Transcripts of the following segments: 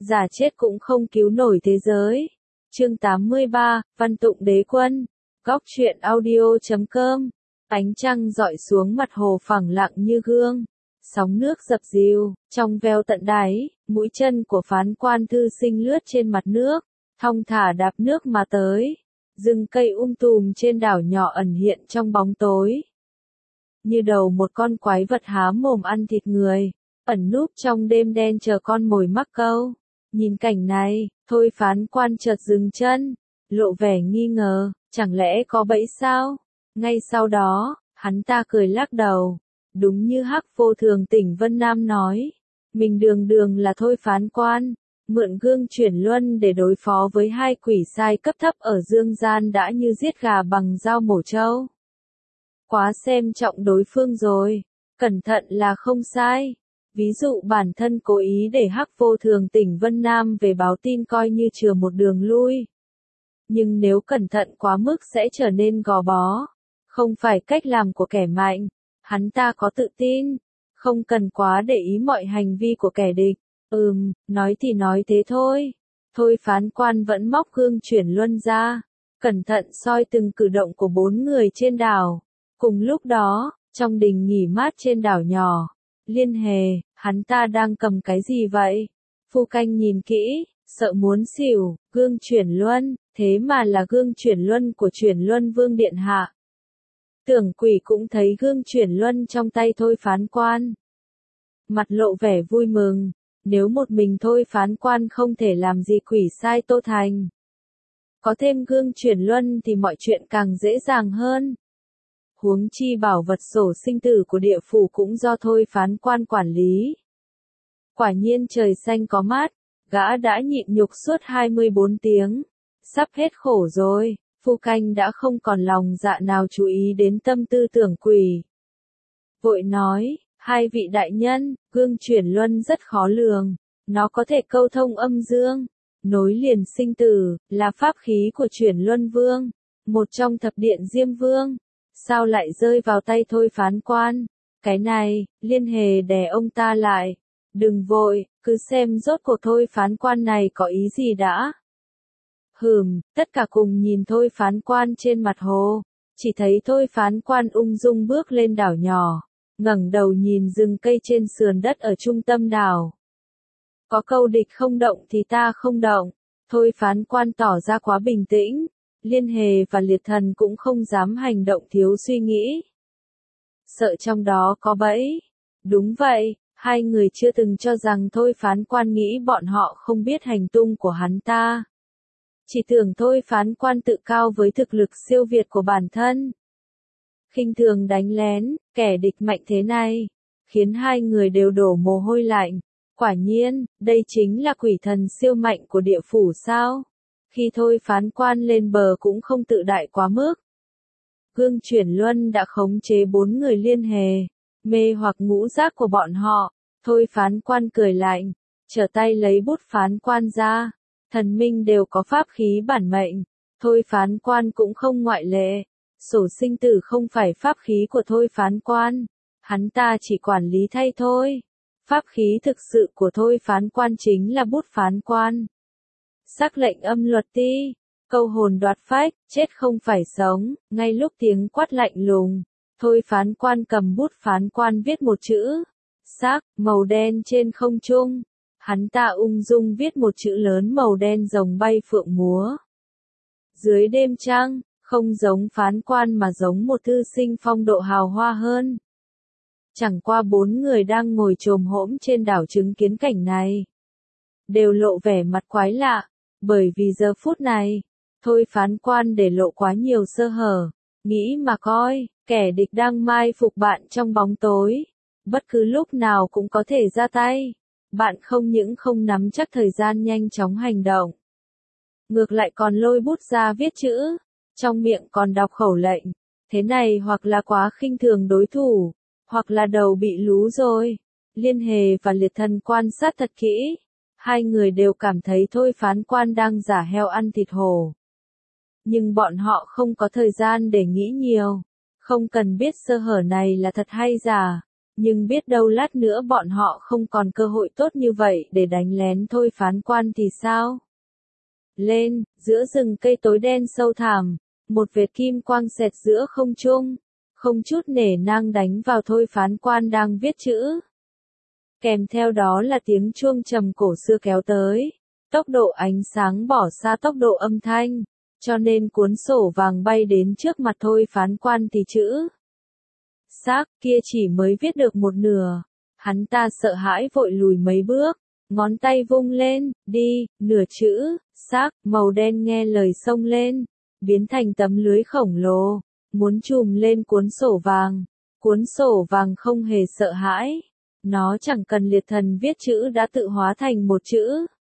giả chết cũng không cứu nổi thế giới. Chương 83, Văn tụng đế quân. Góc truyện audio.com. Ánh trăng rọi xuống mặt hồ phẳng lặng như gương. Sóng nước dập dìu, trong veo tận đáy, mũi chân của phán quan thư sinh lướt trên mặt nước, thong thả đạp nước mà tới. Rừng cây tùm trên đảo nhỏ ẩn hiện trong bóng tối. Như đầu một con quái vật há mồm ăn thịt người, ẩn núp trong đêm đen chờ con mồi mắc câu. Nhìn cảnh này, thôi phán quan chợt dừng chân, lộ vẻ nghi ngờ, chẳng lẽ có bẫy sao? Ngay sau đó, hắn ta cười lắc đầu. Đúng như Hắc Vô Thường tỉnh Vân Nam nói, mình đường đường là thôi phán quan, mượn gương chuyển luân để đối phó với hai quỷ sai cấp thấp ở dương gian đã như giết gà bằng dao mổ trâu. Quá xem trọng đối phương rồi, cẩn thận là không sai. Ví dụ bản thân cố ý để Hắc Vô Thường tỉnh Vân Nam về báo tin coi như chừa một đường lui. Nhưng nếu cẩn thận quá mức sẽ trở nên gò bó, không phải cách làm của kẻ mạnh. Hắn ta có tự tin, không cần quá để ý mọi hành vi của kẻ địch. Nói thì nói thế thôi. Thôi phán quan vẫn móc gương chuyển luân ra, cẩn thận soi từng cử động của bốn người trên đảo. Cùng lúc đó, trong đình nghỉ mát trên đảo nhỏ, Liên Hề, hắn ta đang cầm cái gì vậy? Phu Canh nhìn kỹ, sợ muốn xỉu, gương chuyển luân, thế mà là gương chuyển luân của Chuyển Luân Vương điện hạ. Tưởng Quỷ cũng thấy gương chuyển luân trong tay thôi phán quan. Mặt lộ vẻ vui mừng, nếu một mình thôi phán quan không thể làm gì quỷ sai Tô Thành. Có thêm gương chuyển luân thì mọi chuyện càng dễ dàng hơn. Huống chi bảo vật sổ sinh tử của địa phủ cũng do thôi phán quan quản lý. Quả nhiên trời xanh có mát, gã đã nhịn nhục suốt 24 tiếng. Sắp hết khổ rồi. Phu Canh đã không còn lòng dạ nào chú ý đến tâm tư Tưởng Quỷ. Vội nói, hai vị đại nhân, gương chuyển luân rất khó lường, nó có thể câu thông âm dương, nối liền sinh tử, là pháp khí của Chuyển Luân Vương, một trong thập điện Diêm Vương. Sao lại rơi vào tay thôi phán quan? Cái này, Liên Hề đè ông ta lại. Đừng vội, cứ xem rốt cuộc thôi phán quan này có ý gì đã. Tất cả cùng nhìn thôi phán quan trên mặt hồ, chỉ thấy thôi phán quan ung dung bước lên đảo nhỏ, ngẩng đầu nhìn rừng cây trên sườn đất ở trung tâm đảo. Có câu địch không động thì ta không động, thôi phán quan tỏ ra quá bình tĩnh, Liên Hề và Liệt Thần cũng không dám hành động thiếu suy nghĩ. Sợ trong đó có bẫy. Đúng vậy, hai người chưa từng cho rằng thôi phán quan nghĩ bọn họ không biết hành tung của hắn ta. Chỉ tưởng thôi phán quan tự cao với thực lực siêu việt của bản thân. Khinh thường đánh lén, kẻ địch mạnh thế này, khiến hai người đều đổ mồ hôi lạnh. Quả nhiên, đây chính là quỷ thần siêu mạnh của địa phủ sao? Khi thôi phán quan lên bờ cũng không tự đại quá mức. Gương chuyển luân đã khống chế bốn người Liên Hề, mê hoặc ngũ giác của bọn họ. Thôi phán quan cười lạnh, trở tay lấy bút phán quan ra. Thần minh đều có pháp khí bản mệnh, thôi phán quan cũng không ngoại lệ. Sổ sinh tử không phải pháp khí của thôi phán quan, hắn ta chỉ quản lý thay thôi. Pháp khí thực sự của thôi phán quan chính là bút phán quan. Sắc lệnh âm luật ti, câu hồn đoạt phách, chết không phải sống. Ngay lúc tiếng quát lạnh lùng, thôi phán quan cầm bút phán quan viết một chữ sắc màu đen trên không trung. Hắn ta ung dung viết một chữ lớn màu đen rồng bay phượng múa. Dưới đêm trăng, không giống phán quan mà giống một thư sinh phong độ hào hoa hơn. Chẳng qua bốn người đang ngồi chồm hổm trên đảo chứng kiến cảnh này, đều lộ vẻ mặt quái lạ, bởi vì giờ phút này, thôi phán quan để lộ quá nhiều sơ hở. Nghĩ mà coi, kẻ địch đang mai phục bạn trong bóng tối, bất cứ lúc nào cũng có thể ra tay. Bạn không những không nắm chắc thời gian nhanh chóng hành động, ngược lại còn lôi bút ra viết chữ, trong miệng còn đọc khẩu lệnh. Thế này hoặc là quá khinh thường đối thủ, hoặc là đầu bị lú rồi. Liên Hề và Liệt Thần quan sát thật kỹ, hai người đều cảm thấy thôi phán quan đang giả heo ăn thịt hổ. Nhưng bọn họ không có thời gian để nghĩ nhiều, không cần biết sơ hở này là thật hay giả, Nhưng biết đâu lát nữa bọn họ không còn cơ hội tốt như vậy để đánh lén thôi phán quan thì sao? Lên, giữa rừng cây tối đen sâu thẳm, một vệt kim quang xẹt giữa không trung, không chút nể nang đánh vào thôi phán quan đang viết chữ. Kèm theo đó là tiếng chuông trầm cổ xưa kéo tới, tốc độ ánh sáng bỏ xa tốc độ âm thanh, cho nên cuốn sổ vàng bay đến trước mặt thôi phán quan thì chữ xác kia chỉ mới viết được một nửa. Hắn ta sợ hãi vội lùi mấy bước, ngón tay vung lên, đi, nửa chữ xác màu đen nghe lời xông lên, biến thành tấm lưới khổng lồ, muốn trùm lên cuốn sổ vàng. Cuốn sổ vàng không hề sợ hãi, nó chẳng cần liệt thần viết chữ đã tự hóa thành một chữ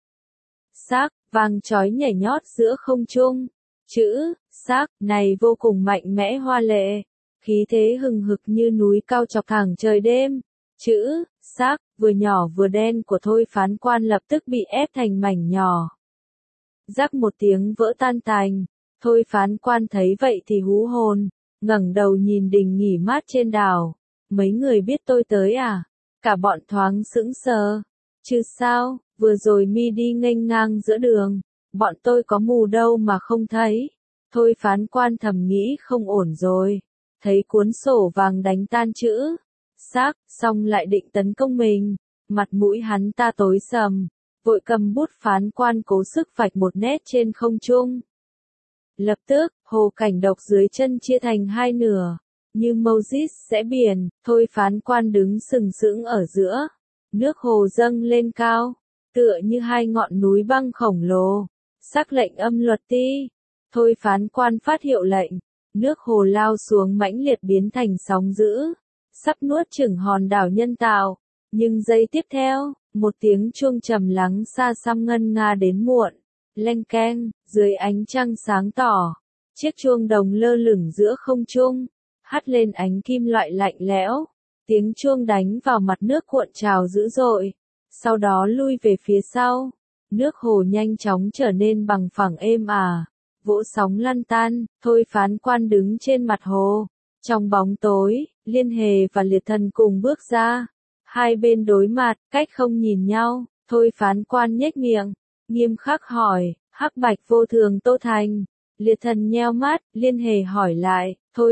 xác vàng chói nhảy nhót giữa không trung. Chữ xác này vô cùng mạnh mẽ hoa lệ, khí thế hừng hực như núi cao chọc thẳng trời đêm. Chữ xác vừa nhỏ vừa đen của thôi phán quan lập tức bị ép thành mảnh nhỏ. Rắc một tiếng vỡ tan tành, thôi phán quan thấy vậy thì hú hồn, ngẩng đầu nhìn đình nghỉ mát trên đảo. Mấy người biết tôi tới à? Cả bọn thoáng sững sờ. Chứ sao, vừa rồi mi đi nghênh ngang giữa đường, bọn tôi có mù đâu mà không thấy. Thôi phán quan thầm nghĩ không ổn rồi, thấy cuốn sổ vàng đánh tan chữ xác, xong lại định tấn công mình, mặt mũi hắn ta tối sầm, vội cầm bút phán quan cố sức vạch một nét trên không trung. Lập tức, hồ cảnh độc dưới chân chia thành hai nửa, như Moses sẽ biển, thôi phán quan đứng sừng sững ở giữa. Nước hồ dâng lên cao, tựa như hai ngọn núi băng khổng lồ. Sắc lệnh âm luật ti. Thôi phán quan phát hiệu lệnh, nước hồ lao xuống mãnh liệt biến thành sóng dữ, sắp nuốt chửng hòn đảo nhân tạo. Nhưng giây tiếp theo, một tiếng chuông trầm lắng xa xăm ngân nga đến muộn, leng keng, dưới ánh trăng sáng tỏ, chiếc chuông đồng lơ lửng giữa không trung, hắt lên ánh kim loại lạnh lẽo. Tiếng chuông đánh vào mặt nước cuộn trào dữ dội, sau đó lui về phía sau. Nước hồ nhanh chóng trở nên bằng phẳng êm ả, vỗ sóng lăn tan. Thôi phán quan đứng trên mặt hồ. Trong bóng tối, Liên Hề và Liệt Thần cùng bước ra. Hai bên đối mặt, cách không nhìn nhau. Thôi phán quan nhếch miệng, nghiêm khắc hỏi, hắc bạch vô thường Tô Thành. Liệt Thần nheo mắt, Liên Hề hỏi lại, thôi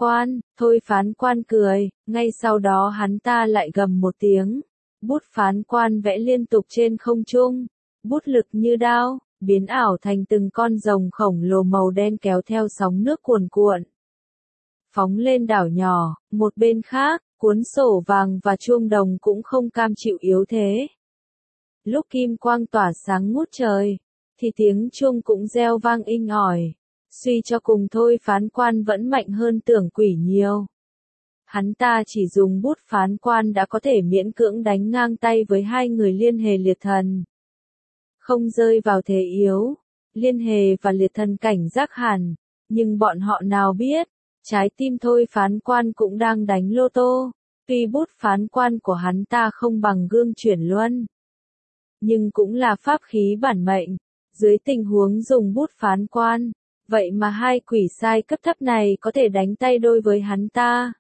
phán quan cười, ngay sau đó hắn ta lại gầm một tiếng. Bút phán quan vẽ liên tục trên không trung, bút lực như đao, biến ảo thành từng con rồng khổng lồ màu đen kéo theo sóng nước cuồn cuộn. Phóng lên đảo nhỏ, một bên khác, cuốn sổ vàng và chuông đồng cũng không cam chịu yếu thế. Lúc kim quang tỏa sáng ngút trời, thì tiếng chuông cũng reo vang inh ỏi. Suy cho cùng thôi phán quan vẫn mạnh hơn tưởng quỷ nhiều. Hắn ta chỉ dùng bút phán quan đã có thể miễn cưỡng đánh ngang tay với hai người Liên Hề Liệt Thần. Không rơi vào thế yếu, Liên Hề và Liệt Thần cảnh giác hẳn, nhưng bọn họ nào biết, trái tim thôi phán quan cũng đang đánh lô tô. Tuy bút phán quan của hắn ta không bằng gương chuyển luân, nhưng cũng là pháp khí bản mệnh. Dưới tình huống dùng bút phán quan, vậy mà hai quỷ sai cấp thấp này có thể đánh tay đôi với hắn ta.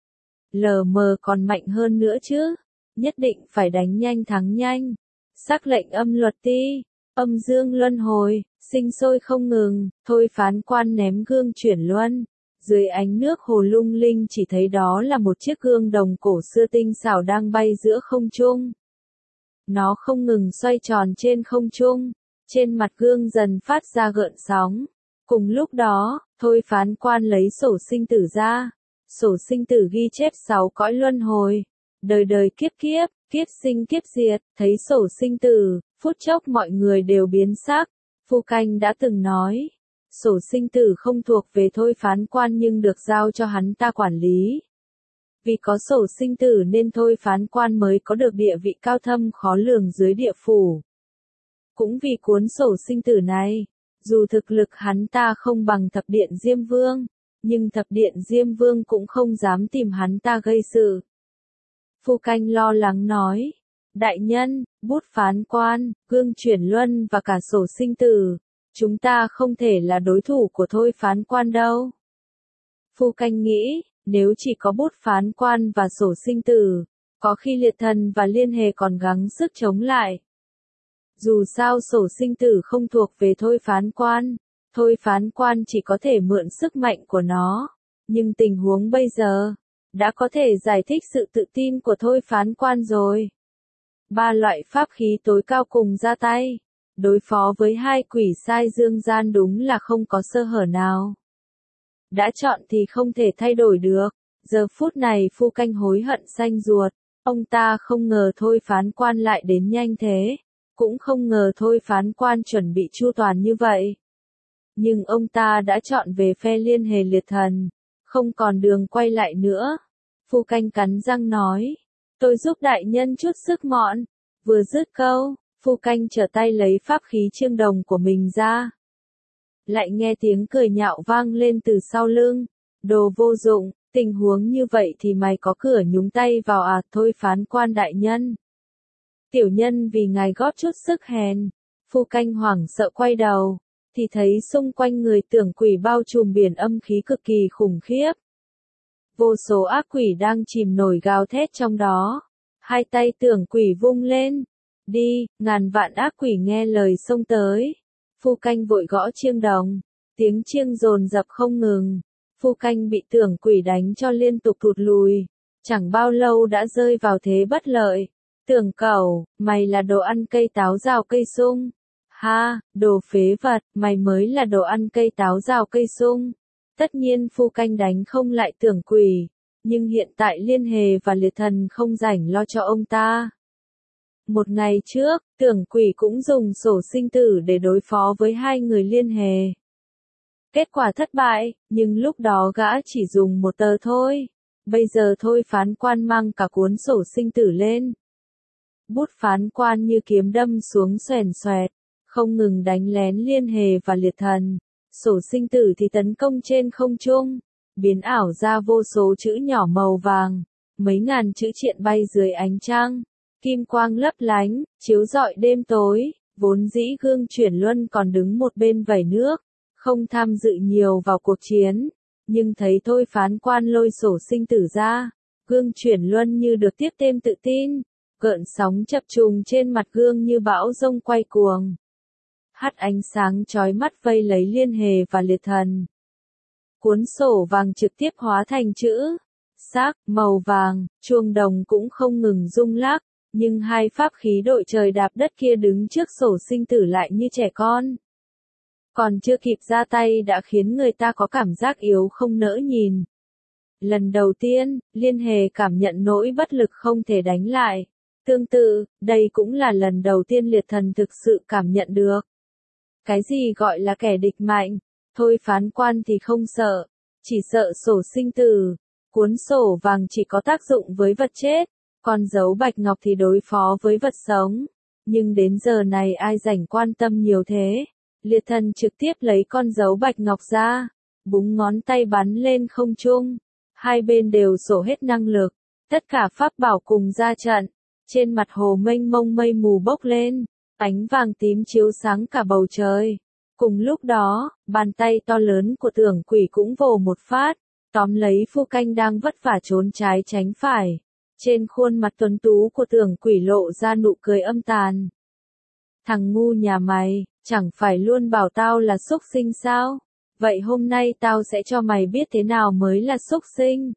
Lờ mờ còn mạnh hơn nữa chứ, nhất định phải đánh nhanh thắng nhanh. Sắc lệnh âm luật ti, âm dương luân hồi, sinh sôi không ngừng. Thôi phán quan ném gương chuyển luân. Dưới ánh nước hồ lung linh chỉ thấy đó là một chiếc gương đồng cổ xưa tinh xảo đang bay giữa không trung. Nó không ngừng xoay tròn trên không trung, trên mặt gương dần phát ra gợn sóng. Cùng lúc đó, thôi phán quan lấy sổ sinh tử ra. Sổ sinh tử ghi chép 6 cõi luân hồi, đời đời kiếp kiếp, kiếp sinh kiếp diệt. Thấy sổ sinh tử, phút chốc mọi người đều biến sắc. Phu Canh đã từng nói, sổ sinh tử không thuộc về thôi phán quan nhưng được giao cho hắn ta quản lý. Vì có sổ sinh tử nên thôi phán quan mới có được địa vị cao thâm khó lường dưới địa phủ. Cũng vì cuốn sổ sinh tử này, dù thực lực hắn ta không bằng thập điện Diêm Vương, nhưng thập điện Diêm Vương cũng không dám tìm hắn ta gây sự. Phu Canh lo lắng nói, đại nhân, bút phán quan, gương chuyển luân và cả sổ sinh tử, chúng ta không thể là đối thủ của thôi phán quan đâu. Phu Canh nghĩ, Nếu chỉ có bút phán quan và sổ sinh tử, có khi liệt thần và liên hề còn gắng sức chống lại. Dù sao sổ sinh tử không thuộc về thôi phán quan chỉ có thể mượn sức mạnh của nó. Nhưng tình huống bây giờ, đã có thể giải thích sự tự tin của thôi phán quan rồi. 3 loại pháp khí tối cao cùng ra tay, đối phó với 2 quỷ sai dương gian đúng là không có sơ hở nào. Đã chọn thì không thể thay đổi được, giờ phút này Phu Canh hối hận xanh ruột, ông ta không ngờ thôi phán quan lại đến nhanh thế, cũng không ngờ thôi phán quan chuẩn bị chu toàn như vậy. Nhưng ông ta đã chọn về phe liên hề liệt thần, không còn đường quay lại nữa. Phu Canh cắn răng nói, tôi giúp đại nhân chút sức mọn. Vừa dứt câu, Phu Canh trở tay lấy pháp khí chiêng đồng của mình ra. Lại nghe tiếng cười nhạo vang lên từ sau lưng. Đồ vô dụng, tình huống như vậy thì mày có cửa nhúng tay vào à? Thôi phán quan đại nhân. Tiểu nhân vì ngài góp chút sức hèn. Phu Canh hoảng sợ quay đầu, thì thấy xung quanh người tưởng quỷ bao trùm biển âm khí cực kỳ khủng khiếp. Vô số ác quỷ đang chìm nổi gào thét trong đó. Hai tay tưởng quỷ vung lên. Đi, ngàn vạn ác quỷ nghe lời xông tới. Phu Canh vội gõ chiêng đồng. Tiếng chiêng dồn dập không ngừng. Phu Canh bị tưởng quỷ đánh cho liên tục thụt lùi. Chẳng bao lâu đã rơi vào thế bất lợi. Tưởng cẩu, mày là đồ ăn cây táo rào cây sung. Ha, đồ phế vật, mày mới là đồ ăn cây táo rào cây sung. Tất nhiên Phu Canh đánh không lại tưởng quỷ. Nhưng hiện tại liên hề và liệt thần không rảnh lo cho ông ta. Một ngày trước, tưởng quỷ cũng dùng sổ sinh tử để đối phó với 2 người liên hề. Kết quả thất bại, nhưng lúc đó gã chỉ dùng một tờ thôi. Bây giờ thôi phán quan mang cả cuốn sổ sinh tử lên. Bút phán quan như kiếm đâm xuống xoèn xoẹt, không ngừng đánh lén liên hề và liệt thần. Sổ sinh tử thì tấn công trên không trung, biến ảo ra vô số chữ nhỏ màu vàng, mấy ngàn chữ triện bay dưới ánh trăng, kim quang lấp lánh, chiếu rọi đêm tối. Vốn dĩ Gương Chuyển Luân còn đứng một bên vẩy nước, không tham dự nhiều vào cuộc chiến, nhưng thấy thôi phán quan lôi sổ sinh tử ra, Gương Chuyển Luân như được tiếp thêm tự tin, gợn sóng chập trùng trên mặt gương như bão rông quay cuồng. Hắt ánh sáng chói mắt vây lấy liên hề và liệt thần. Cuốn sổ vàng trực tiếp hóa thành chữ xác màu vàng, chuông đồng cũng không ngừng rung lắc, nhưng 2 pháp khí đội trời đạp đất kia đứng trước sổ sinh tử lại như trẻ con. Còn chưa kịp ra tay đã khiến người ta có cảm giác yếu không nỡ nhìn. Lần đầu tiên, liên hề cảm nhận nỗi bất lực không thể đánh lại. Tương tự, đây cũng là lần đầu tiên liệt thần thực sự cảm nhận được. Cái gì gọi là kẻ địch mạnh, thôi phán quan thì không sợ, chỉ sợ sổ sinh tử. Cuốn sổ vàng chỉ có tác dụng với vật chết, còn dấu bạch ngọc thì đối phó với vật sống. Nhưng đến giờ này ai rảnh quan tâm nhiều thế. Liệt thần trực tiếp lấy con dấu bạch ngọc ra, búng ngón tay bắn lên không trung. Hai bên đều sổ hết năng lực, tất cả pháp bảo cùng ra trận. Trên mặt hồ mênh mông mây mù bốc lên, ánh vàng tím chiếu sáng cả bầu trời. Cùng lúc đó, bàn tay to lớn của tưởng quỷ cũng vồ một phát, tóm lấy Phu Canh đang vất vả trốn trái tránh phải. Trên khuôn mặt tuấn tú của tưởng quỷ lộ ra nụ cười âm tàn. Thằng ngu nhà mày, chẳng phải luôn bảo tao là súc sinh sao? Vậy hôm nay tao sẽ cho mày biết thế nào mới là súc sinh.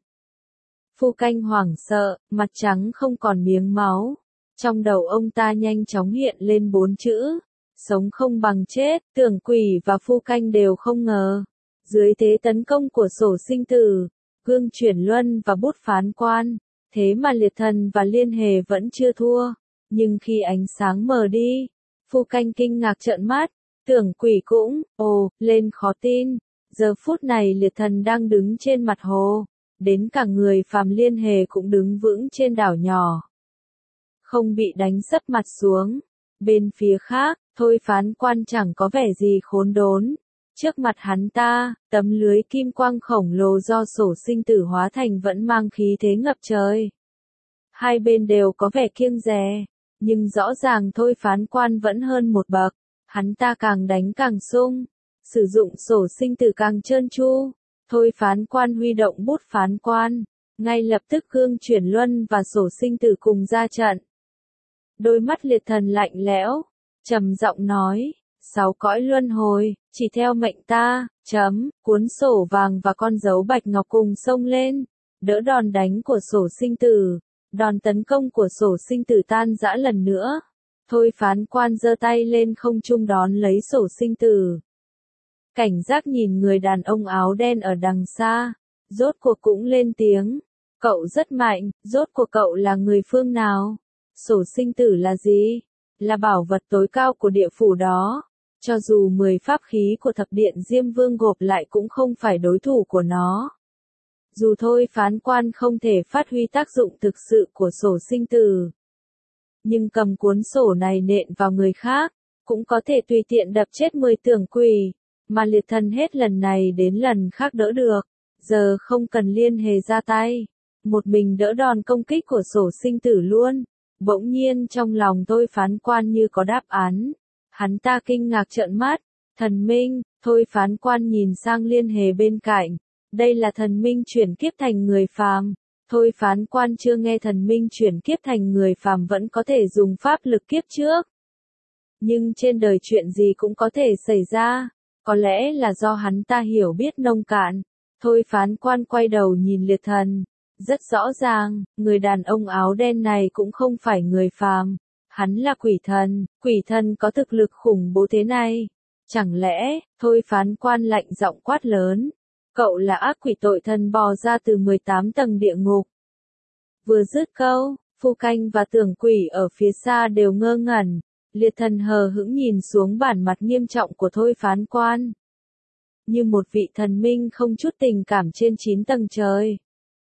Phu Canh hoảng sợ, mặt trắng không còn miếng máu. Trong đầu ông ta nhanh chóng hiện lên 4 chữ. Sống không bằng chết, tưởng quỷ và Phu Canh đều không ngờ. Dưới thế tấn công của sổ sinh tử, Gương Chuyển Luân và bút phán quan, thế mà liệt thần và liên hề vẫn chưa thua. Nhưng khi ánh sáng mờ đi, Phu Canh kinh ngạc trợn mắt, tưởng quỷ cũng, lên khó tin. Giờ phút này liệt thần đang đứng trên mặt hồ, đến cả người phàm liên hề cũng đứng vững trên đảo nhỏ. Không bị đánh sấp mặt xuống. Bên phía khác, thôi phán quan chẳng có vẻ gì khốn đốn. Trước mặt hắn ta, tấm lưới kim quang khổng lồ do sổ sinh tử hóa thành vẫn mang khí thế ngập trời. Hai bên đều có vẻ kiêng dè, nhưng rõ ràng thôi phán quan vẫn hơn một bậc. Hắn ta càng đánh càng sung, sử dụng sổ sinh tử càng trơn tru. Thôi phán quan huy động bút phán quan, ngay lập tức gương chuyển luân và sổ sinh tử cùng ra trận. Đôi mắt liệt thần lạnh lẽo, trầm giọng nói, 6 cõi luân hồi, chỉ theo mệnh ta, cuốn sổ vàng và con dấu bạch ngọc cùng xông lên, đỡ đòn đánh của sổ sinh tử, đòn tấn công của sổ sinh tử tan rã lần nữa. Thôi phán quan giơ tay lên không trung đón lấy sổ sinh tử. Cảnh giác nhìn người đàn ông áo đen ở đằng xa, rốt cuộc cũng lên tiếng, cậu rất mạnh, rốt cuộc cậu là người phương nào? Sổ sinh tử là gì? Là bảo vật tối cao của địa phủ đó. Cho dù 10 pháp khí của thập điện Diêm Vương gộp lại cũng không phải đối thủ của nó. Dù thôi phán quan không thể phát huy tác dụng thực sự của sổ sinh tử, nhưng cầm cuốn sổ này nện vào người khác, cũng có thể tùy tiện đập chết 10 tưởng quỷ, mà liệt thần hết lần này đến lần khác đỡ được. Giờ không cần Liên Hề ra tay, một mình đỡ đòn công kích của sổ sinh tử luôn. Bỗng nhiên trong lòng thôi phán quan như có đáp án. Hắn ta kinh ngạc trợn mắt. Thần minh, thôi phán quan nhìn sang Liên Hề bên cạnh. Đây là thần minh chuyển kiếp thành người phàm. Thôi phán quan chưa nghe thần minh chuyển kiếp thành người phàm vẫn có thể dùng pháp lực kiếp trước. Nhưng trên đời chuyện gì cũng có thể xảy ra. Có lẽ là do hắn ta hiểu biết nông cạn. Thôi phán quan quay đầu nhìn liệt thần. Rất rõ ràng, người đàn ông áo đen này cũng không phải người phàm. Hắn là quỷ thần có thực lực khủng bố thế này. Chẳng lẽ, thôi phán quan lạnh giọng quát lớn. Cậu là ác quỷ tội thần bò ra từ 18 tầng địa ngục. Vừa dứt câu, Phu Canh và tưởng quỷ ở phía xa đều ngơ ngẩn. Liệt thần hờ hững nhìn xuống bản mặt nghiêm trọng của thôi phán quan. Như một vị thần minh không chút tình cảm trên 9 tầng trời.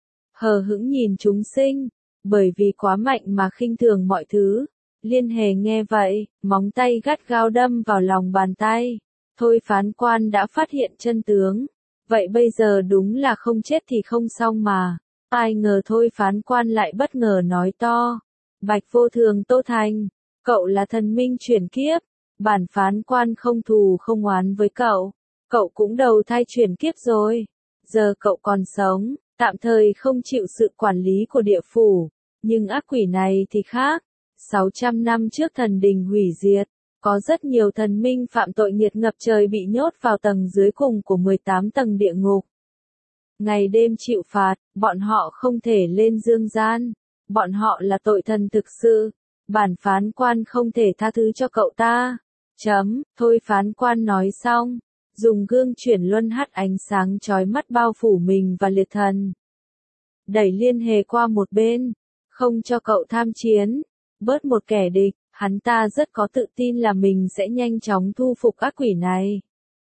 Hờ hững nhìn chúng sinh, bởi vì quá mạnh mà khinh thường mọi thứ. Liên Hề nghe vậy, móng tay gắt gao đâm vào lòng bàn tay. Thôi phán quan đã phát hiện chân tướng. Vậy bây giờ đúng là không chết thì không xong mà. Ai ngờ thôi phán quan lại bất ngờ nói to. Bạch vô thường Tô Thành, cậu là thần minh chuyển kiếp. Bản phán quan không thù không oán với cậu. Cậu cũng đầu thai chuyển kiếp rồi. Giờ cậu còn sống, tạm thời không chịu sự quản lý của địa phủ. Nhưng ác quỷ này thì khác. 600 năm trước thần đình hủy diệt, có rất nhiều thần minh phạm tội nghiệt ngập trời bị nhốt vào tầng dưới cùng của 18 tầng địa ngục. Ngày đêm chịu phạt, bọn họ không thể lên dương gian. Bọn họ là tội thần thực sự. Bản phán quan không thể tha thứ cho cậu ta. Thôi phán quan nói xong, dùng gương chuyển luân hắt ánh sáng chói mắt bao phủ mình và liệt thần. Đẩy Liên Hề qua một bên, không cho cậu tham chiến. Bớt một kẻ địch, hắn ta rất có tự tin là mình sẽ nhanh chóng thu phục ác quỷ này.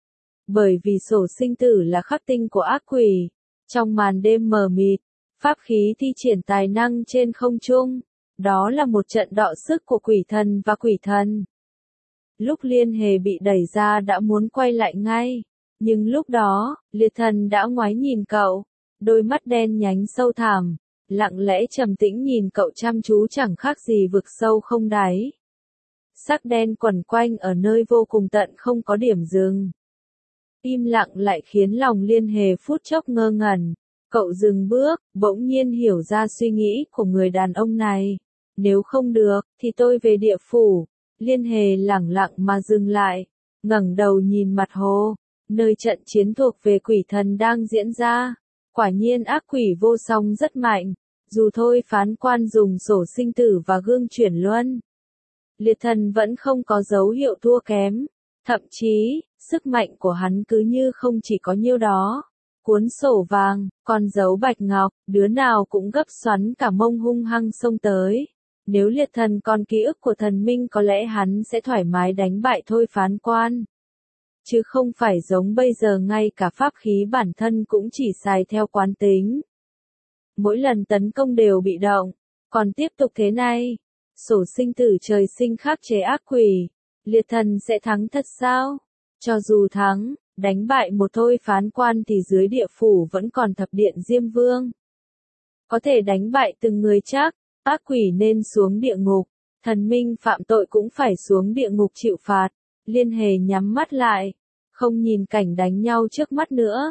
Bởi vì sổ sinh tử là khắc tinh của ác quỷ. Trong màn đêm mờ mịt, pháp khí thi triển tài năng trên không trung. Đó là một trận đọ sức của quỷ thần và quỷ thần. Lúc Liên Hề bị đẩy ra đã muốn quay lại ngay. Nhưng lúc đó, liệt thần đã ngoái nhìn cậu. Đôi mắt đen nhánh sâu thẳm, lặng lẽ trầm tĩnh nhìn cậu chăm chú chẳng khác gì vực sâu không đáy. Sắc đen quẩn quanh ở nơi vô cùng tận không có điểm dừng. Im lặng lại khiến lòng Liên Hề phút chốc ngơ ngẩn. Cậu dừng bước, bỗng nhiên hiểu ra suy nghĩ của người đàn ông này. Nếu không được, thì tôi về địa phủ. Liên Hề lẳng lặng mà dừng lại, ngẩng đầu nhìn mặt hồ, nơi trận chiến thuộc về quỷ thần đang diễn ra. Quả nhiên ác quỷ vô song rất mạnh, dù thôi phán quan dùng sổ sinh tử và gương chuyển luân. Liệt thần vẫn không có dấu hiệu thua kém, thậm chí, sức mạnh của hắn cứ như không chỉ có nhiêu đó. Cuốn sổ vàng, con dấu bạch ngọc, đứa nào cũng gấp xoắn cả mông hung hăng xông tới. Nếu liệt thần còn ký ức của thần minh có lẽ hắn sẽ thoải mái đánh bại thôi phán quan. Chứ không phải giống bây giờ ngay cả pháp khí bản thân cũng chỉ xài theo quán tính. Mỗi lần tấn công đều bị động, còn tiếp tục thế này. Sổ sinh tử trời sinh khắc chế ác quỷ, liệt thần sẽ thắng thật sao? Cho dù thắng, đánh bại một thôi phán quan thì dưới địa phủ vẫn còn thập điện Diêm Vương. Có thể đánh bại từng người chắc. Ác quỷ nên xuống địa ngục, thần minh phạm tội cũng phải xuống địa ngục chịu phạt. Liên Hề nhắm mắt lại, không nhìn cảnh đánh nhau trước mắt nữa.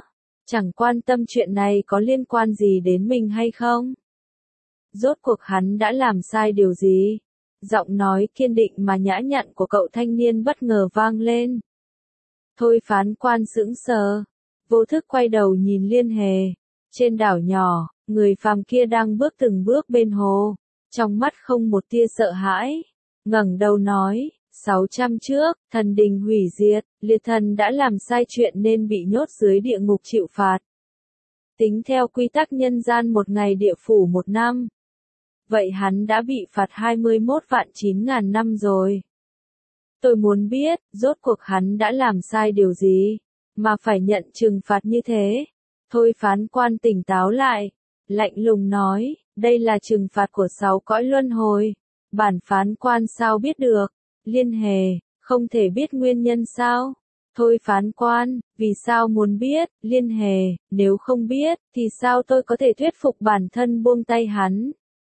Chẳng quan tâm chuyện này có liên quan gì đến mình hay không. Rốt cuộc hắn đã làm sai điều gì? Giọng nói kiên định mà nhã nhặn của cậu thanh niên bất ngờ vang lên. Thôi phán quan sững sờ, vô thức quay đầu nhìn Liên Hề. Trên đảo nhỏ, người phàm kia đang bước từng bước bên hồ, trong mắt không một tia sợ hãi, ngẩng đầu nói, 600 trước, thần đình hủy diệt, liệt thần đã làm sai chuyện nên bị nhốt dưới địa ngục chịu phạt. Tính theo quy tắc nhân gian một ngày địa phủ một năm. Vậy hắn đã bị phạt 21.900.000 năm rồi. Tôi muốn biết, rốt cuộc hắn đã làm sai điều gì, mà phải nhận trừng phạt như thế. Thôi phán quan tỉnh táo lại, lạnh lùng nói, đây là trừng phạt của 6 cõi luân hồi. Bản phán quan sao biết được? Liên Hề, không thể biết nguyên nhân sao? Thôi phán quan, vì sao muốn biết? Liên Hề, nếu không biết, thì sao tôi có thể thuyết phục bản thân buông tay hắn?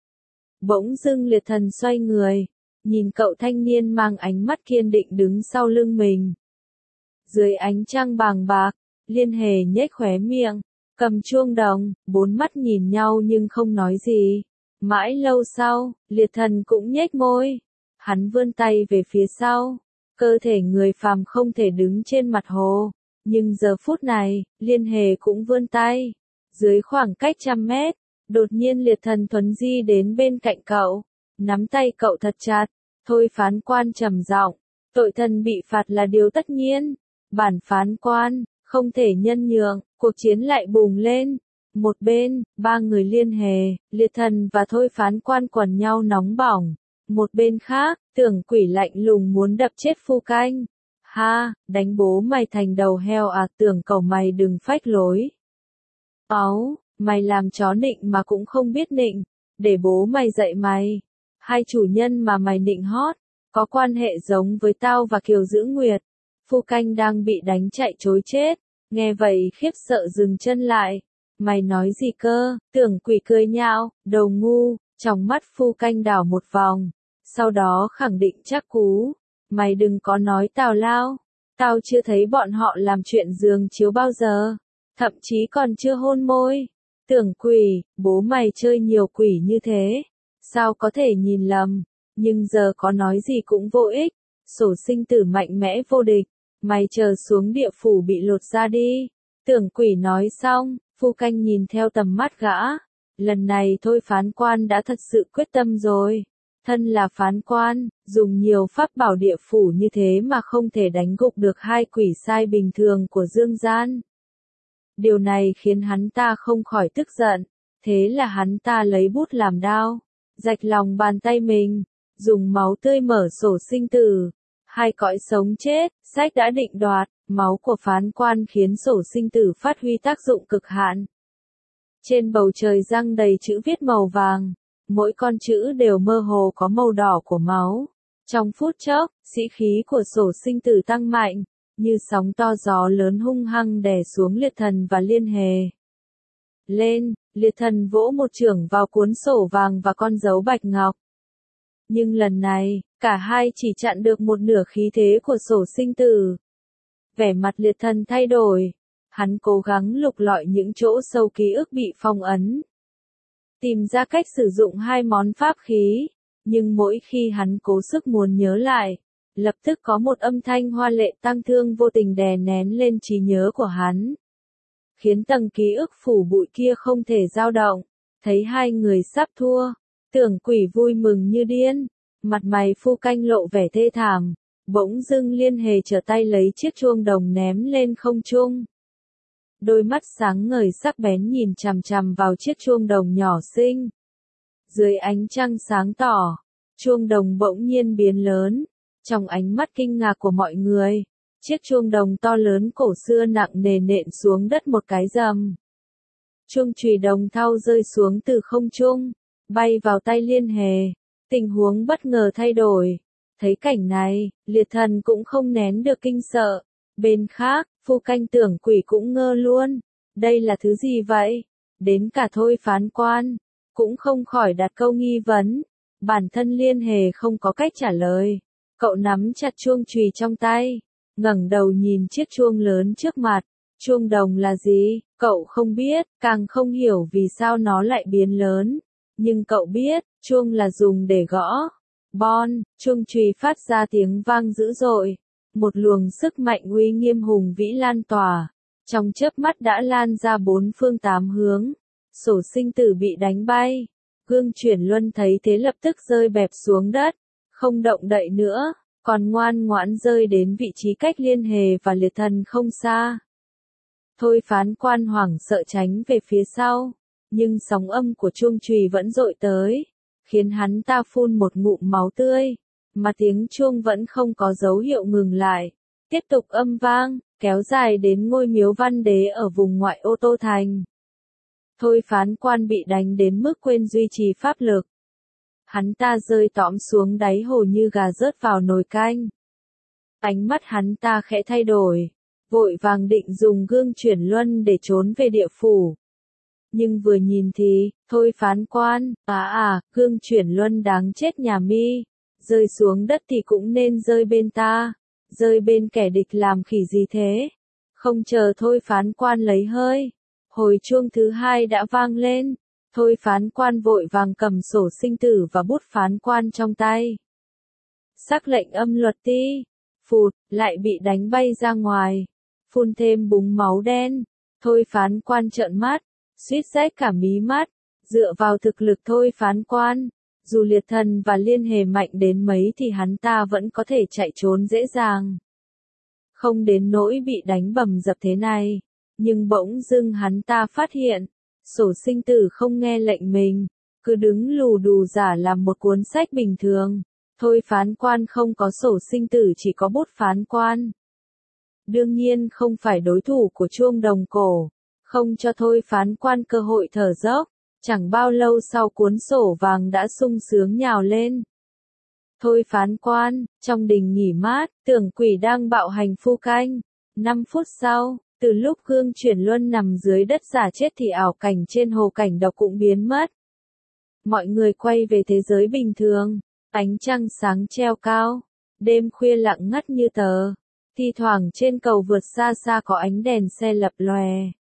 Bỗng dưng liệt thần xoay người, nhìn cậu thanh niên mang ánh mắt kiên định đứng sau lưng mình. Dưới ánh trăng bàng bạc, Liên Hề nhếch khóe miệng, cầm chuông đồng, bốn mắt nhìn nhau nhưng không nói gì. Mãi lâu sau, liệt thần cũng nhếch môi. Hắn vươn tay về phía sau. Cơ thể người phàm không thể đứng trên mặt hồ. Nhưng giờ phút này, Liên Hề cũng vươn tay. Dưới khoảng cách 100 mét, đột nhiên liệt thần thuấn di đến bên cạnh cậu. Nắm tay cậu thật chặt. Thôi phán quan trầm giọng, tội thần bị phạt là điều tất nhiên. Bản phán quan, không thể nhân nhượng, cuộc chiến lại bùng lên. Một bên, 3 người Liên Hề, liệt thần và thôi phán quan quần nhau nóng bỏng. Một bên khác, Tưởng Quỷ lạnh lùng muốn đập chết Phu Canh. Ha, đánh bố mày thành đầu heo à, Tưởng cầu mày đừng phách lối. Áu, mày làm chó nịnh mà cũng không biết nịnh, để bố mày dạy mày. Hai chủ nhân mà mày nịnh hót, có quan hệ giống với tao và Kiều Giữ Nguyệt. Phu Canh đang bị đánh chạy trối chết, nghe vậy khiếp sợ dừng chân lại. Mày nói gì cơ? Tưởng Quỷ cười nhạo, đầu ngu, trong mắt Phu Canh đảo một vòng, sau đó khẳng định chắc cú, mày đừng có nói tào lao, tao chưa thấy bọn họ làm chuyện giường chiếu bao giờ, thậm chí còn chưa hôn môi. Tưởng Quỷ, bố mày chơi nhiều quỷ như thế, sao có thể nhìn lầm, nhưng giờ có nói gì cũng vô ích, sổ sinh tử mạnh mẽ vô địch, mày chờ xuống địa phủ bị lột ra đi. Tưởng Quỷ nói xong, Phu Canh nhìn theo tầm mắt gã. Lần này thôi phán quan đã thật sự quyết tâm rồi. Thân là phán quan, dùng nhiều pháp bảo địa phủ như thế mà không thể đánh gục được hai quỷ sai bình thường của dương gian. Điều này khiến hắn ta không khỏi tức giận. Thế là hắn ta lấy bút làm đao, rạch lòng bàn tay mình, dùng máu tươi mở sổ sinh tử. Hai cõi sống chết, sách đã định đoạt, máu của phán quan khiến sổ sinh tử phát huy tác dụng cực hạn. Trên bầu trời giăng đầy chữ viết màu vàng, mỗi con chữ đều mơ hồ có màu đỏ của máu. Trong phút chốc, sĩ khí của sổ sinh tử tăng mạnh, như sóng to gió lớn hung hăng đè xuống liệt thần và Liên Hề. Lên, liệt thần vỗ một chưởng vào cuốn sổ vàng và con dấu bạch ngọc. Nhưng lần này, cả hai chỉ chặn được một nửa khí thế của sổ sinh tử. Vẻ mặt liệt thần thay đổi. Hắn cố gắng lục lọi những chỗ sâu ký ức bị phong ấn. Tìm ra cách sử dụng hai món pháp khí. Nhưng mỗi khi hắn cố sức muốn nhớ lại, lập tức có một âm thanh hoa lệ tang thương vô tình đè nén lên trí nhớ của hắn. Khiến tầng ký ức phủ bụi kia không thể dao động. Thấy hai người sắp thua, Tưởng Quỷ vui mừng như điên. Mặt mày Phu Canh lộ vẻ thê thảm. Bỗng dưng Liên Hề trở tay lấy chiếc chuông đồng ném lên không trung. Đôi mắt sáng ngời sắc bén nhìn chằm chằm vào chiếc chuông đồng nhỏ xinh. Dưới ánh trăng sáng tỏ, chuông đồng bỗng nhiên biến lớn. Trong ánh mắt kinh ngạc của mọi người, chiếc chuông đồng to lớn cổ xưa nặng nề nện xuống đất một cái rầm. Chuông chùy đồng thau rơi xuống từ không trung, bay vào tay Liên Hề. Tình huống bất ngờ thay đổi. Thấy cảnh này, liệt thần cũng không nén được kinh sợ. Bên khác, Phu Canh Tưởng Quỷ cũng ngơ luôn. Đây là thứ gì vậy? Đến cả thôi phán quan cũng không khỏi đặt câu nghi vấn. Bản thân Liên Hề không có cách trả lời. Cậu nắm chặt chuông chùy trong tay, ngẩng đầu nhìn chiếc chuông lớn trước mặt. Chuông đồng là gì? Cậu không biết, càng không hiểu vì sao nó lại biến lớn. Nhưng cậu biết, chuông là dùng để gõ. Bon, chuông chùy phát ra tiếng vang dữ dội. Một luồng sức mạnh uy nghiêm hùng vĩ lan tỏa. Trong chớp mắt đã lan ra bốn phương tám hướng. Sổ sinh tử bị đánh bay. Gương chuyển luân thấy thế lập tức rơi bẹp xuống đất. Không động đậy nữa, còn ngoan ngoãn rơi đến vị trí cách Liên Hề và Liệt Thần không xa. Thôi Phán Quan hoảng sợ tránh về phía sau. Nhưng sóng âm của chuông chùy vẫn dội tới. Khiến hắn ta phun một ngụm máu tươi. Mà tiếng chuông vẫn không có dấu hiệu ngừng lại. Tiếp tục âm vang, kéo dài đến ngôi miếu Văn Đế ở vùng ngoại ô Tô Thành. Thôi Phán Quan bị đánh đến mức quên duy trì pháp lực. Hắn ta rơi tõm xuống đáy hồ như gà rớt vào nồi canh. Ánh mắt hắn ta khẽ thay đổi. Vội vàng định dùng gương chuyển luân để trốn về địa phủ. Nhưng vừa nhìn thì, Thôi Phán Quan, gương chuyển luân đáng chết nhà mi. Rơi xuống đất thì cũng nên rơi bên ta. Rơi bên kẻ địch làm khỉ gì thế? Không chờ Thôi Phán Quan lấy hơi. Hồi chuông thứ hai đã vang lên. Thôi Phán Quan vội vàng cầm sổ sinh tử và bút phán quan trong tay. Sắc lệnh âm luật ti. Phụt, lại bị đánh bay ra ngoài. Phun thêm búng máu đen. Thôi Phán Quan trợn mắt. Suýt rách cả mí mắt. Dựa vào thực lực Thôi Phán Quan. Dù Liệt Thần và Liên Hề mạnh đến mấy thì hắn ta vẫn có thể chạy trốn dễ dàng. Không đến nỗi bị đánh bầm dập thế này. Nhưng bỗng dưng hắn ta phát hiện. Sổ sinh tử không nghe lệnh mình. Cứ đứng lù đù giả làm một cuốn sách bình thường. Thôi Phán Quan không có sổ sinh tử chỉ có bút phán quan. Đương nhiên không phải đối thủ của chuông đồng cổ. Không cho Thôi Phán Quan cơ hội thở dốc. Chẳng bao lâu sau cuốn sổ vàng đã sung sướng nhào lên. Thôi Phán Quan, trong đình nghỉ mát, Tưởng Quỷ đang bạo hành phu canh. 5 phút sau, từ lúc gương chuyển luân nằm dưới đất giả chết thì ảo cảnh trên hồ cảnh độc cũng biến mất. Mọi người quay về thế giới bình thường. Ánh trăng sáng treo cao. Đêm khuya lặng ngắt như tờ. Thi thoảng trên cầu vượt xa xa có ánh đèn xe lập lòe.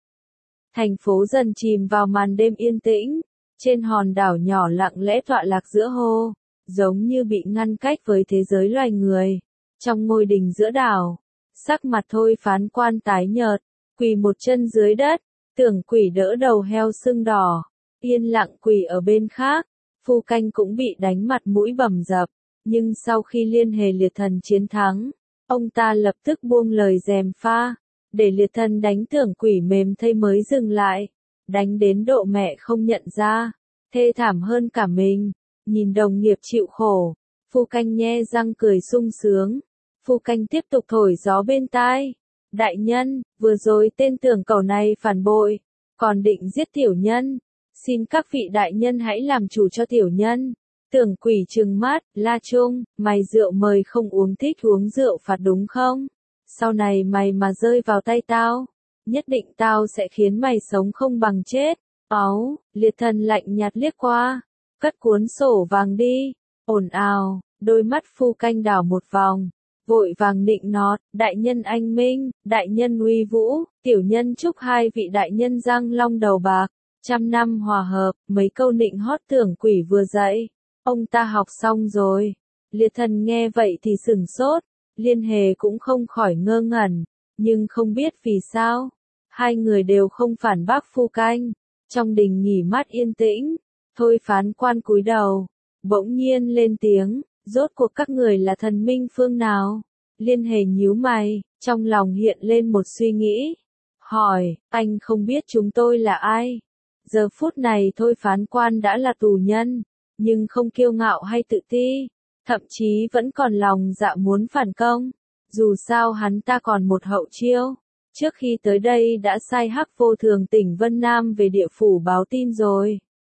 Thành phố dần chìm vào màn đêm yên tĩnh. Trên hòn đảo nhỏ lặng lẽ tọa lạc giữa hồ. Giống như bị ngăn cách với thế giới loài người. Trong ngôi đình giữa đảo. Sắc mặt Thôi Phán Quan tái nhợt. Quỳ một chân dưới đất. Tưởng Quỷ đỡ đầu heo sưng đỏ. Yên lặng quỳ ở bên khác. Phu canh cũng bị đánh mặt mũi bầm dập. Nhưng sau khi Liên Hề Liệt Thần chiến thắng. Ông ta lập tức buông lời gièm pha. Để Liệt Thần đánh Tưởng Quỷ mềm thây mới dừng lại. Đánh đến độ mẹ không nhận ra. Thê thảm hơn cả mình. Nhìn đồng nghiệp chịu khổ. Phu canh nhe răng cười sung sướng. Phu canh tiếp tục thổi gió bên tai. Đại nhân, vừa rồi tên Tưởng Cẩu này phản bội. Còn định giết tiểu nhân. Xin các vị đại nhân hãy làm chủ cho tiểu nhân. Tưởng Quỷ trừng mắt, la chung, mày rượu mời không uống thích uống rượu phạt đúng không? Sau này mày mà rơi vào tay tao. Nhất định tao sẽ khiến mày sống không bằng chết. Áo, Liệt Thần lạnh nhạt liếc qua. Cất cuốn sổ vàng đi. Ồn ào, đôi mắt phu canh đảo một vòng. Vội vàng nịnh nọt, đại nhân anh minh, đại nhân uy vũ, tiểu nhân chúc hai vị đại nhân răng long đầu bạc, 100 năm hòa hợp, mấy câu nịnh hót Tưởng Quỷ vừa dạy. Ông ta học xong rồi. Liệt Thần nghe vậy thì sửng sốt, Liên Hề cũng không khỏi ngơ ngẩn, nhưng không biết vì sao. Hai người đều không phản bác phu canh. Trong đình nghỉ mát yên tĩnh, Thôi Phán Quan cúi đầu, bỗng nhiên lên tiếng, rốt cuộc các người là thần minh phương nào? Liên Hề nhíu mày, trong lòng hiện lên một suy nghĩ. Hỏi, anh không biết chúng tôi là ai? Giờ phút này Thôi Phán Quan đã là tù nhân, nhưng không kiêu ngạo hay tự ti, thậm chí vẫn còn lòng dạ muốn phản công. Dù sao hắn ta còn một hậu chiêu. Trước khi tới đây đã sai Hắc Vô Thường tỉnh Vân Nam về địa phủ báo tin rồi.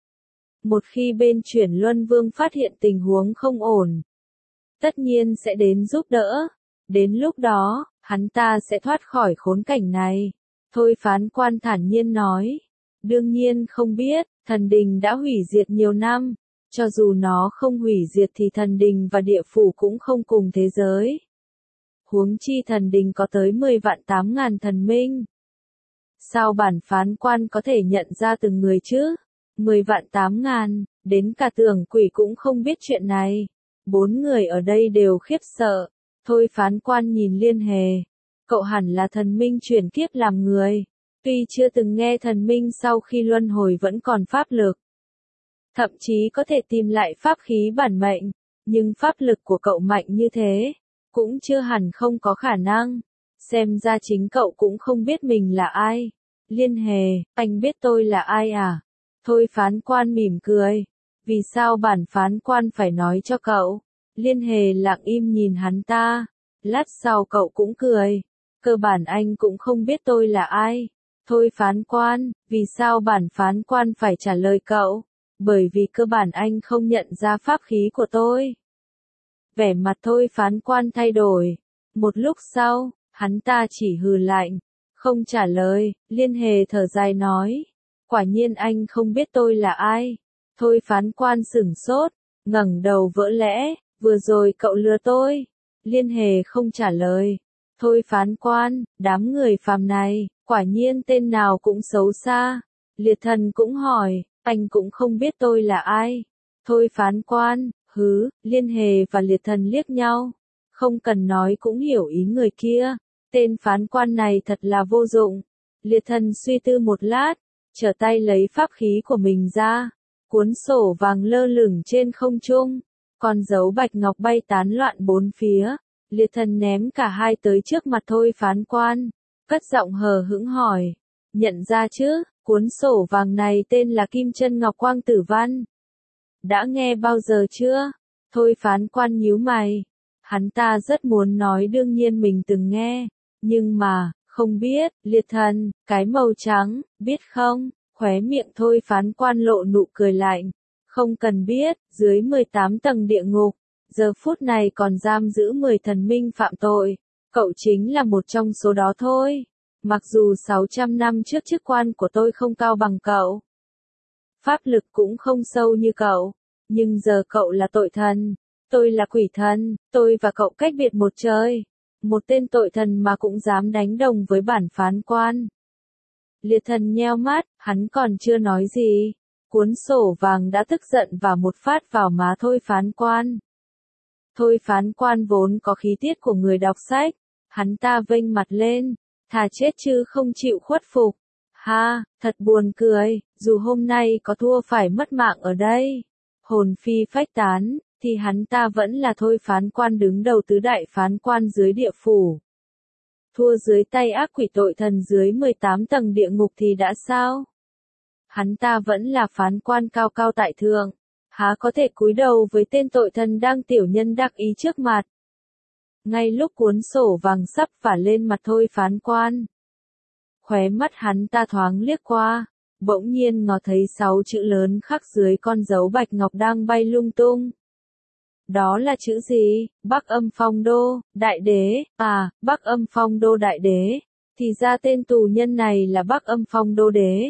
Một khi bên Chuyển Luân Vương phát hiện tình huống không ổn, tất nhiên sẽ đến giúp đỡ. Đến lúc đó, hắn ta sẽ thoát khỏi khốn cảnh này. Thôi Phán Quan thản nhiên nói. Đương nhiên không biết, thần đình đã hủy diệt nhiều năm. Cho dù nó không hủy diệt thì thần đình và địa phủ cũng không cùng thế giới. Huống chi thần đình có tới 10 vạn 8 ngàn thần minh. Sao bản phán quan có thể nhận ra từng người chứ? 10 vạn 8 ngàn, đến cả Tưởng Quỷ cũng không biết chuyện này. 4 người ở đây đều khiếp sợ. Thôi phán quan nhìn Liên Hề. Cậu hẳn là thần minh chuyển kiếp làm người. Tuy chưa từng nghe thần minh sau khi luân hồi vẫn còn pháp lực. Thậm chí có thể tìm lại pháp khí bản mệnh. Nhưng pháp lực của cậu mạnh như thế. Cũng chưa hẳn không có khả năng. Xem ra chính cậu cũng không biết mình là ai. Liên Hề, anh biết tôi là ai à? Thôi phán quan mỉm cười. Vì sao bản phán quan phải nói cho cậu? Liên Hề lặng im nhìn hắn ta. Lát sau cậu cũng cười. Cơ bản anh cũng không biết tôi là ai. Thôi phán quan, vì sao bản phán quan phải trả lời cậu? Bởi vì cơ bản anh không nhận ra pháp khí của tôi. Vẻ mặt thôi phán quan thay đổi. Một lúc sau, hắn ta chỉ hừ lạnh. Không trả lời, Liên Hề thở dài nói. Quả nhiên anh không biết tôi là ai. Thôi phán quan sửng sốt, ngẩng đầu vỡ lẽ, vừa rồi cậu lừa tôi. Liên Hề không trả lời. Thôi phán quan, đám người phàm này, quả nhiên tên nào cũng xấu xa. Liệt thần cũng hỏi, anh cũng không biết tôi là ai. Thôi phán quan, Liên Hề và liệt thần liếc nhau. Không cần nói cũng hiểu ý người kia. Tên phán quan này thật là vô dụng. Liệt thần suy tư một lát, trở tay lấy pháp khí của mình ra. Cuốn sổ vàng lơ lửng trên không trung. Con dấu bạch ngọc bay tán loạn bốn phía. Liệt thần ném cả hai tới trước mặt thôi phán quan. Cất giọng hờ hững hỏi. Nhận ra chứ, cuốn sổ vàng này tên là Kim Chân Ngọc Quang Tử Văn. Đã nghe bao giờ chưa? Thôi phán quan nhíu mày. Hắn ta rất muốn nói đương nhiên mình từng nghe. Nhưng mà, không biết, liệt thần, cái màu trắng, biết không? Khóe miệng thôi phán quan lộ nụ cười lạnh. Không cần biết, dưới 18 tầng địa ngục, giờ phút này còn giam giữ 10 thần minh phạm tội. Cậu chính là một trong số đó thôi. Mặc dù 600 năm trước chức quan của tôi không cao bằng cậu. Pháp lực cũng không sâu như cậu. Nhưng giờ cậu là tội thần. Tôi là quỷ thần. Tôi và cậu cách biệt một trời. Một tên tội thần mà cũng dám đánh đồng với bản phán quan. Liệt thần nheo mắt, hắn còn chưa nói gì. Cuốn sổ vàng đã tức giận và một phát vào má thôi phán quan. Thôi phán quan vốn có khí tiết của người đọc sách. Hắn ta vênh mặt lên. Thà chết chứ không chịu khuất phục. Ha, thật buồn cười, dù hôm nay có thua phải mất mạng ở đây. Hồn phi phách tán, thì hắn ta vẫn là thôi phán quan đứng đầu tứ đại phán quan dưới địa phủ. Thua dưới tay ác quỷ tội thần dưới 18 tầng địa ngục thì đã sao? Hắn ta vẫn là phán quan cao cao tại thượng. Há có thể cúi đầu với tên tội thần đang tiểu nhân đắc ý trước mặt. Ngay lúc cuốn sổ vàng sắp phả lên mặt thôi phán quan. Khóe mắt hắn ta thoáng liếc qua. Bỗng nhiên ngó thấy 6 chữ lớn khắc dưới con dấu bạch ngọc đang bay lung tung. Đó là chữ gì? Bắc Âm Phong Đô, Đại Đế. À, Bắc Âm Phong Đô Đại Đế. Thì ra tên tù nhân này là Bắc Âm Phong Đô Đế.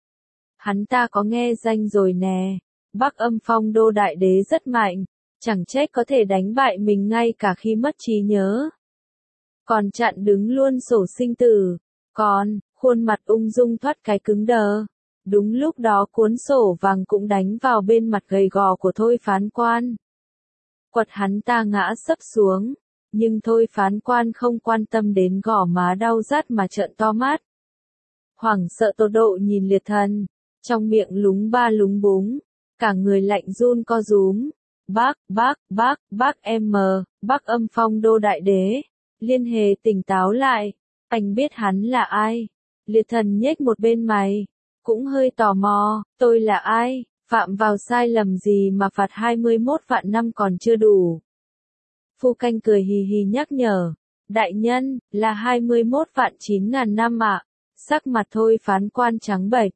Hắn ta có nghe danh rồi nè. Bắc Âm Phong Đô Đại Đế rất mạnh. Chẳng trách có thể đánh bại mình ngay cả khi mất trí nhớ. Còn chặn đứng luôn sổ sinh tử. Còn, khuôn mặt ung dung thoát cái cứng đờ. Đúng lúc đó cuốn sổ vàng cũng đánh vào bên mặt gầy gò của thôi phán quan. Quật hắn ta ngã sấp xuống. Nhưng thôi phán quan không quan tâm đến gò má đau rát mà trợn to mắt. Hoảng sợ tột độ nhìn liệt thần. Trong miệng lúng ba lúng búng. Cả người lạnh run co rúm. Bác Âm Phong Đô Đại Đế. Liên Hề tỉnh táo lại. Anh biết hắn là ai? Liệt thần nhếch một bên mày. Cũng hơi tò mò, tôi là ai? Phạm vào sai lầm gì mà phạt 21 vạn năm còn chưa đủ? Phu Canh cười hì hì nhắc nhở. Đại nhân, là 21 vạn 9.000 năm ạ. Sắc mặt thôi phán quan trắng bệch.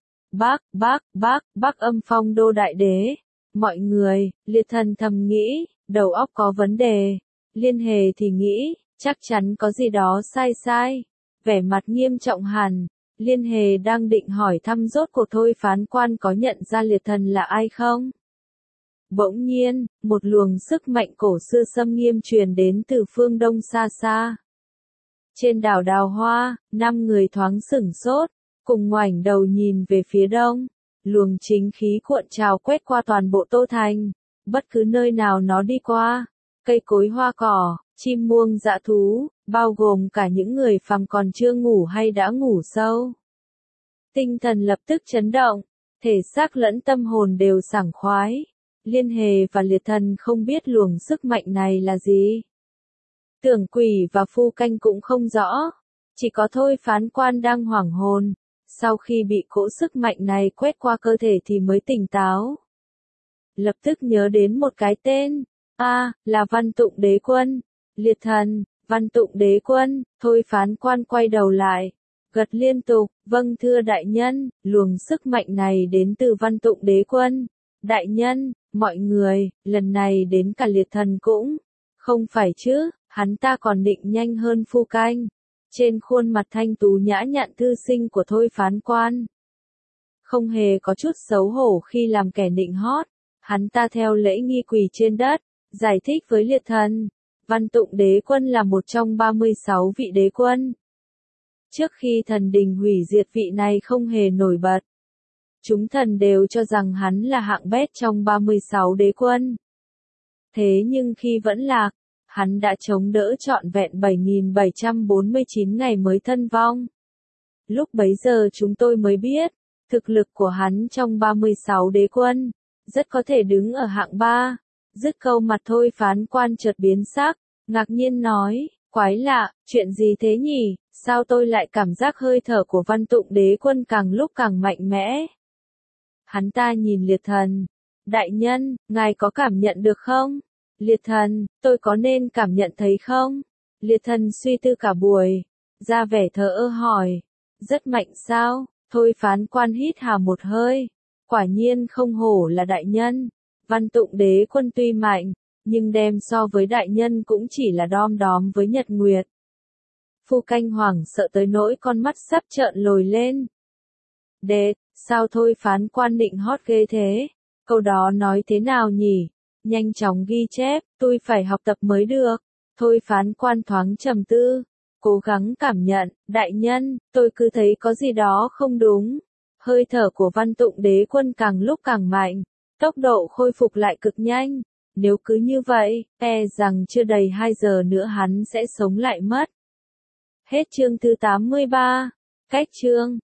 Bắc Âm Phong Đô Đại Đế. Mọi người, liệt thần thầm nghĩ, đầu óc có vấn đề. Liên Hề thì nghĩ, chắc chắn có gì đó sai. Vẻ mặt nghiêm trọng hẳn. Liên Hề đang định hỏi thăm rốt cuộc thôi phán quan có nhận ra liệt thần là ai không? Bỗng nhiên, một luồng sức mạnh cổ xưa xâm nghiêm truyền đến từ phương đông xa xa. Trên đảo Đào Hoa, 5 người thoáng sửng sốt. cùng ngoảnh đầu nhìn về phía đông. Luồng chính khí cuộn trào quét qua toàn bộ Tô Thành. Bất cứ nơi nào nó đi qua, cây cối hoa cỏ, chim muông dã thú, bao gồm cả những người phàm còn chưa ngủ hay đã ngủ sâu. Tinh thần lập tức chấn động, thể xác lẫn tâm hồn đều sảng khoái. Liên Hề và Liệt Thần không biết luồng sức mạnh này là gì. Tưởng Quỷ và Phu Canh cũng không rõ, chỉ có Thôi Phán Quan đang hoảng hồn, sau khi bị cỗ sức mạnh này quét qua cơ thể thì mới tỉnh táo. Lập tức nhớ đến một cái tên, là Văn Tụng Đế Quân. Liệt Thần, Văn Tụng Đế Quân. Thôi Phán Quan quay đầu lại, gật liên tục, vâng thưa đại nhân, luồng sức mạnh này đến từ Văn Tụng Đế Quân. Đại nhân, mọi người, lần này đến cả Liệt Thần cũng, không phải chứ, hắn ta còn định nhanh hơn Phu Canh. Trên khuôn mặt thanh tú nhã nhặn thư sinh của Thôi Phán Quan, không hề có chút xấu hổ khi làm kẻ nịnh hót. Hắn ta theo lễ nghi quỳ trên đất, giải thích với Liệt Thần, Văn Tụng Đế Quân là một trong 36 vị đế quân. Trước khi thần đình hủy diệt vị này không hề nổi bật. Chúng thần đều cho rằng hắn là hạng bét trong 36 đế quân. Thế nhưng khi vẫn lạc, hắn đã chống đỡ trọn vẹn 7.749 ngày mới thân vong. Lúc bấy giờ chúng tôi mới biết, thực lực của hắn trong 36 đế quân, rất có thể đứng ở hạng 3. Dứt câu mặt Thôi Phán Quan chợt biến sắc, ngạc nhiên nói, quái lạ, chuyện gì thế nhỉ, sao tôi lại cảm giác hơi thở của Văn Tụng Đế Quân càng lúc càng mạnh mẽ. Hắn ta nhìn Liệt Thần, đại nhân, ngài có cảm nhận được không? Liệt Thần, tôi có nên cảm nhận thấy không? Liệt Thần suy tư cả buổi, ra vẻ thờ ơ hỏi, rất mạnh sao? Thôi Phán Quan hít hà một hơi, quả nhiên không hổ là đại nhân. Văn Tụng Đế Quân tuy mạnh, nhưng đem so với đại nhân cũng chỉ là đom đóm với nhật nguyệt. Phu Canh hoảng sợ tới nỗi con mắt sắp trợn lồi lên. Đệt, sao Thôi Phán Quan định hót ghê thế? Câu đó nói thế nào nhỉ? Nhanh chóng ghi chép, tôi phải học tập mới được. Thôi Phán Quan thoáng trầm tư, cố gắng cảm nhận, đại nhân, tôi cứ thấy có gì đó không đúng. Hơi thở của Văn Tụng Đế Quân càng lúc càng mạnh, tốc độ khôi phục lại cực nhanh. Nếu cứ như vậy, rằng chưa đầy 2 giờ nữa hắn sẽ sống lại mất. Hết chương thứ 83. Cách chương